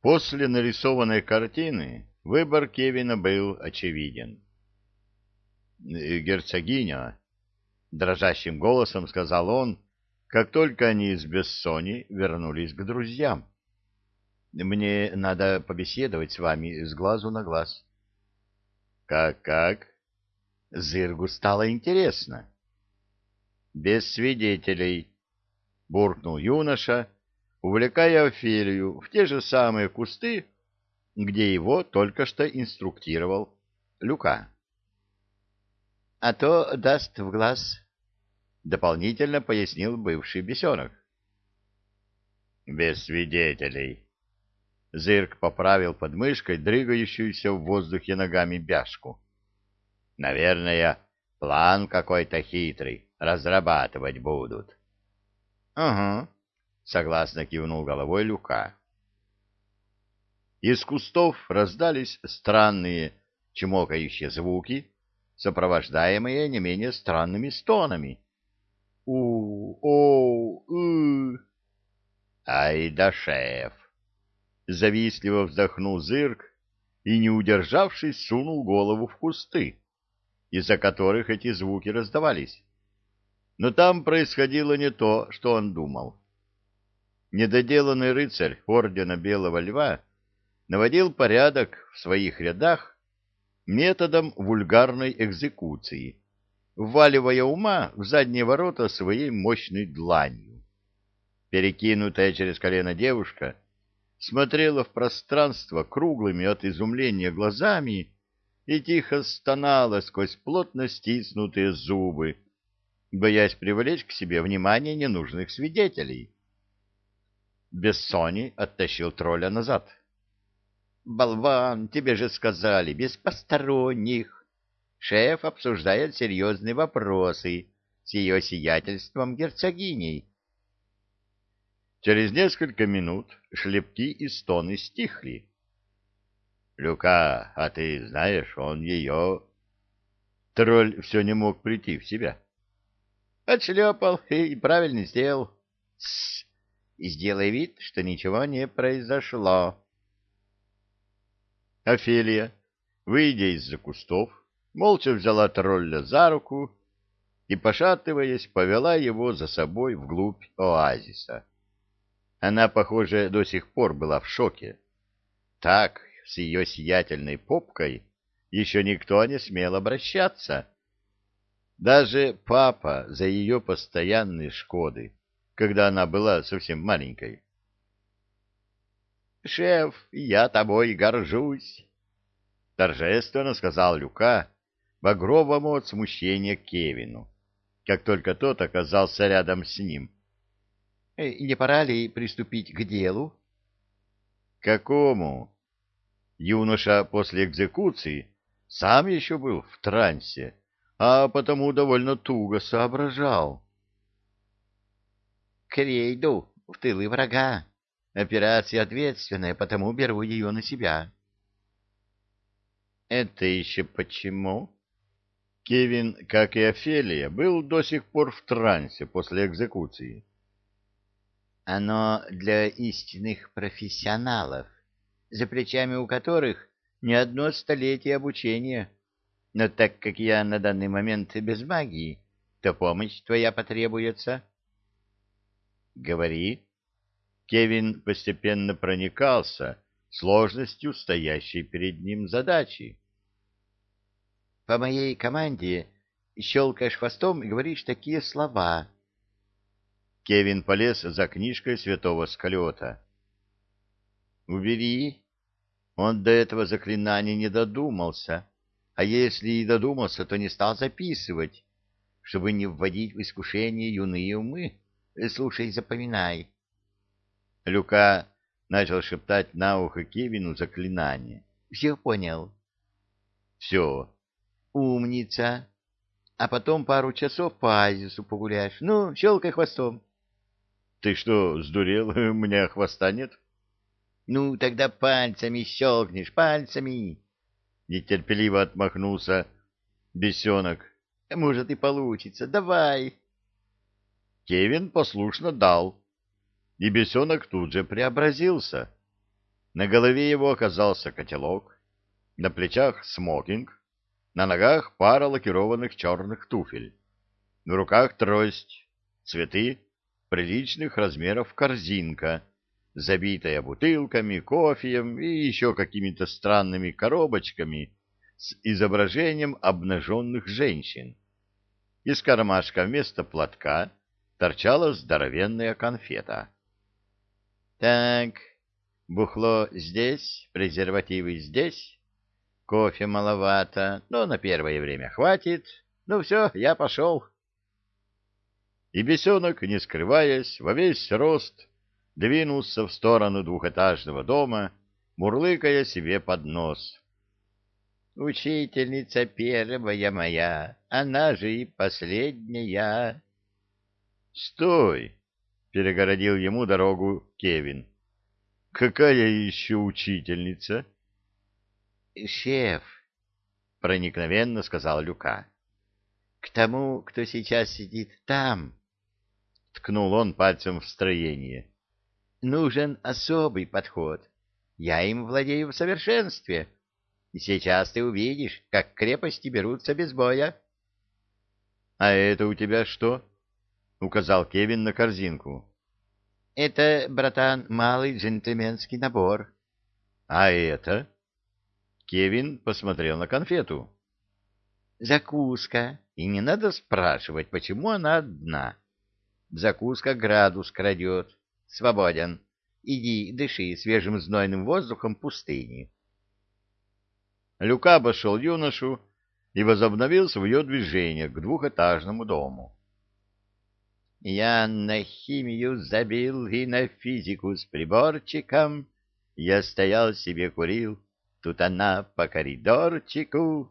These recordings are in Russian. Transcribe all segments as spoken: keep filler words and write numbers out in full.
После нарисованной картины выбор Кевина был очевиден. «Э, «Герцогиня», — дрожащим голосом сказал он, как только они из Бессони вернулись к друзьям. «Мне надо побеседовать с вами с глазу на глаз». «Как-как?» Зыргу стало интересно. «Без свидетелей», — буркнул юноша, увлекая Офелию в те же самые кусты, где его только что инструктировал Люка. — А то даст в глаз, — дополнительно пояснил бывший бесенок. — Без свидетелей. Зырк поправил под мышкой дрыгающуюся в воздухе ногами бяшку. — Наверное, план какой-то хитрый разрабатывать будут. — Ага, — согласно кивнул головой Люка. Из кустов раздались странные чмокающие звуки, сопровождаемые не менее странными стонами. у о ы Ай да шеф! Завистливо вздохнул Зырк и, не удержавшись, сунул голову в кусты, из-за которых эти звуки раздавались. Но там происходило не то, что он думал. Недоделанный рыцарь ордена Белого Льва наводил порядок в своих рядах методом вульгарной экзекуции, вваливая ума в задние ворота своей мощной дланью. Перекинутая через колено девушка смотрела в пространство круглыми от изумления глазами и тихо стонала сквозь плотно стиснутые зубы, боясь привлечь к себе внимание ненужных свидетелей. Бессони оттащил тролля назад. «Болван, тебе же сказали, без посторонних. Шеф обсуждает серьезные вопросы с ее сиятельством герцогиней». Через несколько минут шлепки и стоны стихли. «Люка, а ты знаешь, он ее...» Тролль все не мог прийти в себя. «Отшлепал и правильно сделал. Тссс, и сделай вид, что ничего не произошло». Офелия, выйдя из-за кустов, молча взяла тролля за руку и, пошатываясь, повела его за собой вглубь оазиса. Она, похоже, до сих пор была в шоке. Так с ее сиятельной попкой еще никто не смел обращаться. Даже папа за ее постоянные шкоды, когда она была совсем маленькой. «Шеф, я тобой горжусь», — торжественно сказал Люка багровому от смущения Кевину, как только тот оказался рядом с ним. «Э, «Не пора ли приступить к делу?» «Какому?» Юноша после экзекуции сам еще был в трансе, а потому довольно туго соображал. «К рейду в тылы врага. Операция ответственная, потому беру ее на себя». «Это еще почему?» Кевин, как и Офелия, был до сих пор в трансе после экзекуции. «Оно для истинных профессионалов, за плечами у которых не одно столетие обучения. Но так как я на данный момент без магии, то помощь твоя потребуется». «Говори». Кевин постепенно проникался сложностью стоящей перед ним задачи. «По моей команде щелкаешь хвостом и говоришь такие слова». Кевин полез за книжкой святого Сколиота. «Убери». Он до этого заклинания не додумался, а если и додумался, то не стал записывать, чтобы не вводить в искушение юные умы. Слушай, запоминай. Люка начал шептать на ухо Кевину заклинание. «Все понял?» «Все». «Умница. А потом пару часов по оазису погуляешь. Ну, щелкай хвостом». «Ты что, сдурел? У меня хвоста нет». «Ну, тогда пальцами щелкнешь, пальцами!» Нетерпеливо отмахнулся бесенок. «Может, и получится. Давай!» Кевин послушно дал, и бесенок тут же преобразился. На голове его оказался котелок, на плечах смокинг, на ногах пара лакированных черных туфель, в руках трость, цветы, приличных размеров корзинка, забитая бутылками, кофеем и еще какими-то странными коробочками с изображением обнаженных женщин. Из кармашка вместо платка торчала здоровенная конфета. — Так, бухло здесь, презервативы здесь, кофе маловато, но на первое время хватит. Ну все, я пошел. И бесенок, не скрываясь, во весь рост двинулся в сторону двухэтажного дома, мурлыкая себе под нос. «Учительница первая моя, она же и последняя». «Стой!» — перегородил ему дорогу Кевин. «Какая еще учительница?» «Шеф», — проникновенно сказал Люка. «К тому, кто сейчас сидит там», — ткнул он пальцем в строение, — «нужен особый подход. Я им владею в совершенстве. И сейчас ты увидишь, как крепости берутся без боя». «А это у тебя что?» — указал Кевин на корзинку. «Это, братан, малый джентльменский набор». «А это?» Кевин посмотрел на конфету. «Закуска. И не надо спрашивать, почему она одна. Закуска градус крадет. Свободен. Иди, дыши свежим знойным воздухом пустыни». Люка обошел юношу и возобновил свое движение к двухэтажному дому. «Я на химию забил и на физику с приборчиком. Я стоял себе курил, тут она по коридорчику».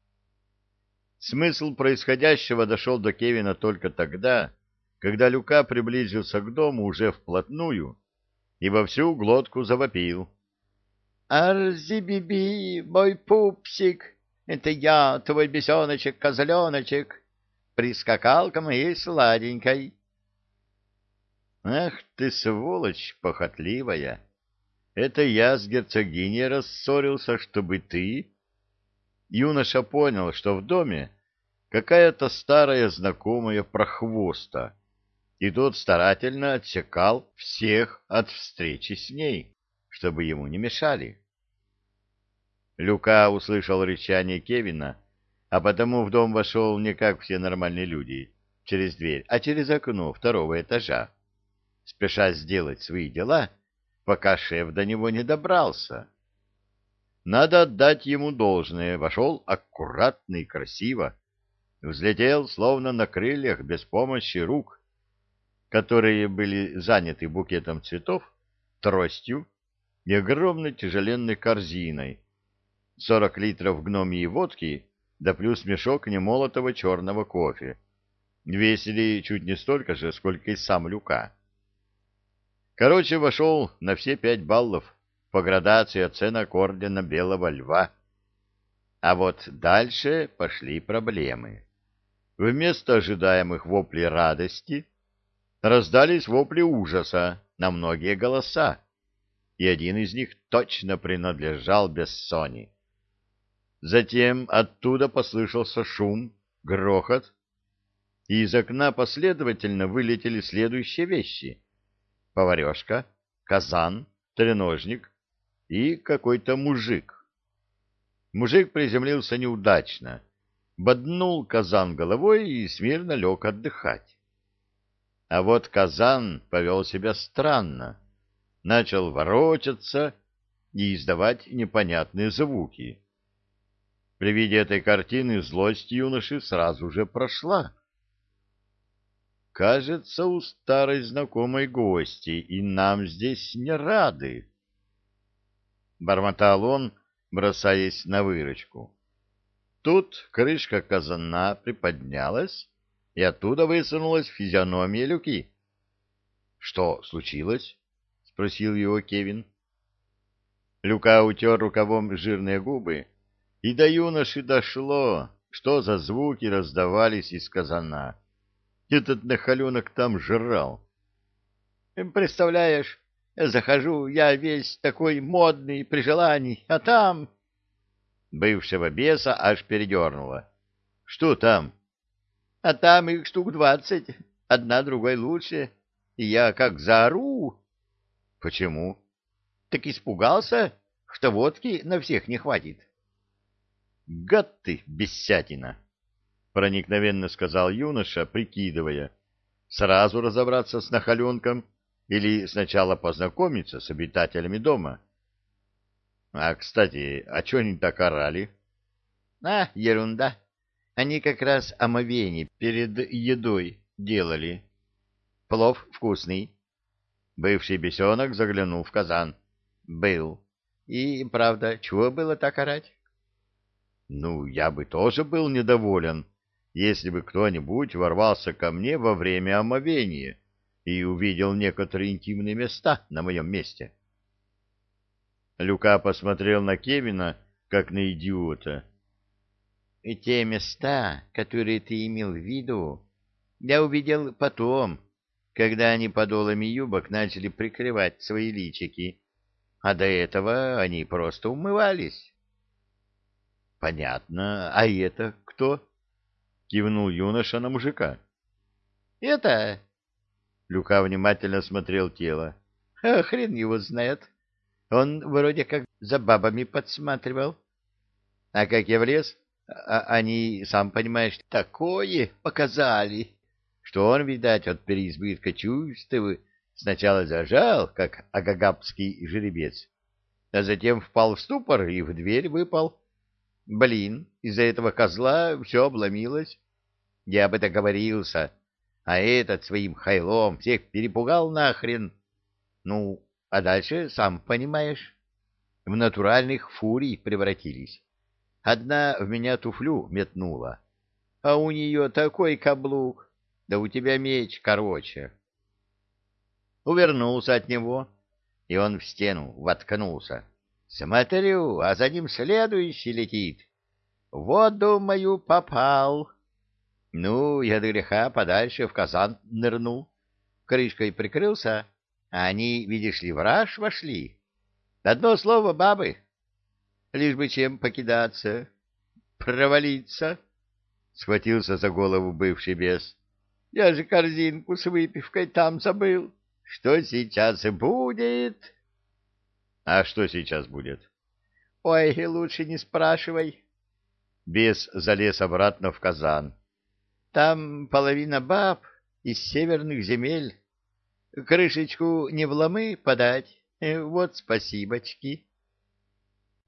Смысл происходящего дошел до Кевина только тогда, когда Люка приблизился к дому уже вплотную и во всю глотку завопил. «Арзи-биби, мой пупсик, это я, твой бесеночек-козленочек, прискакал к моей сладенькой». «Ах ты, сволочь похотливая! Это я с герцогиней рассорился, чтобы ты...» Юноша понял, что в доме какая-то старая знакомая прохвоста, и тот старательно отсекал всех от встречи с ней, чтобы ему не мешали. Люка услышал рычание Кевина, а потому в дом вошел не как все нормальные люди, через дверь, а через окно второго этажа, спеша сделать свои дела, пока шеф до него не добрался. Надо отдать ему должное, вошел аккуратно и красиво, взлетел, словно на крыльях, без помощи рук, которые были заняты букетом цветов, тростью и огромной тяжеленной корзиной, сорок литров гномьей водки да плюс мешок немолотого черного кофе. Весили чуть не столько же, сколько и сам Люка. Короче, вошел на все пять баллов по градации оценок ордена Белого Льва. А вот дальше пошли проблемы. Вместо ожидаемых воплей радости раздались вопли ужаса на многие голоса, и один из них точно принадлежал Бессони. Затем оттуда послышался шум, грохот, и из окна последовательно вылетели следующие вещи: поварешка, казан, треножник и какой-то мужик. Мужик приземлился неудачно, боднул казан головой и смирно лег отдыхать. А вот казан повел себя странно, начал ворочаться и издавать непонятные звуки. При виде этой картины злость юноши сразу же прошла. «Кажется, у старой знакомой гости, и нам здесь не рады», — бормотал он, бросаясь на выручку. Тут крышка казана приподнялась, и оттуда высунулась физиономия Люки. «Что случилось?» — спросил его Кевин. Люка утер рукавом жирные губы, и до юноши дошло, что за звуки раздавались из казана. Этот нахаленок там жрал. «Представляешь, Захожу, я весь такой модный при желании, а там... Бывшего беса аж передернуло. Что там? А там их штук двадцать, одна другой лучше. И я как заору. Почему? Так испугался, что водки на всех не хватит. Гад ты, бесятина! Проникновенно сказал юноша, прикидывая, сразу разобраться с нахаленком или сначала познакомиться с обитателями дома. А, кстати, а чё они так орали? А, ерунда. Они как раз омовение перед едой делали. Плов вкусный. Бывший бесенок заглянул в казан. Был. И, правда, чего было так орать? Ну, я бы тоже был недоволен, если бы кто-нибудь ворвался ко мне во время омовения и увидел некоторые интимные места на моем месте. Люка посмотрел на Кевина, как на идиота. — И те места, которые ты имел в виду, я увидел потом, когда они подолами юбок начали прикрывать свои личики, а до этого они просто умывались. — Понятно. А это кто? — кивнул юноша на мужика. — Это... — Люка внимательно смотрел тело. — А хрен его знает. Он вроде как за бабами подсматривал. А как я влез, а они, сам понимаешь, такое показали, что он, видать, от переизбытка чувств сначала зажал, как агагапский жеребец, а затем впал в ступор и в дверь выпал. Блин, из-за этого козла все обломилось. Я бы договорился, а этот своим хайлом всех перепугал нахрен. Ну, а дальше, сам понимаешь, в натуральных фурий превратились. Одна в меня туфлю метнула, а у нее такой каблук, да у тебя меч короче. Увернулся от него, и он в стену воткнулся. Смотрю, а за ним следующий летит. Вот, думаю, попал. Ну, я до греха подальше в казан нырнул, крышкой прикрылся, а они, видишь ли, в раж вошли. Одно слово — бабы. Лишь бы чем покидаться. Провалиться. Схватился за голову бывший бес. Я же корзинку с выпивкой там забыл. Что сейчас и будет? А что сейчас будет? Ой, лучше не спрашивай. Бес залез обратно в казан. Там половина баб из северных земель. Крышечку не вломы подать. Вот спасибочки.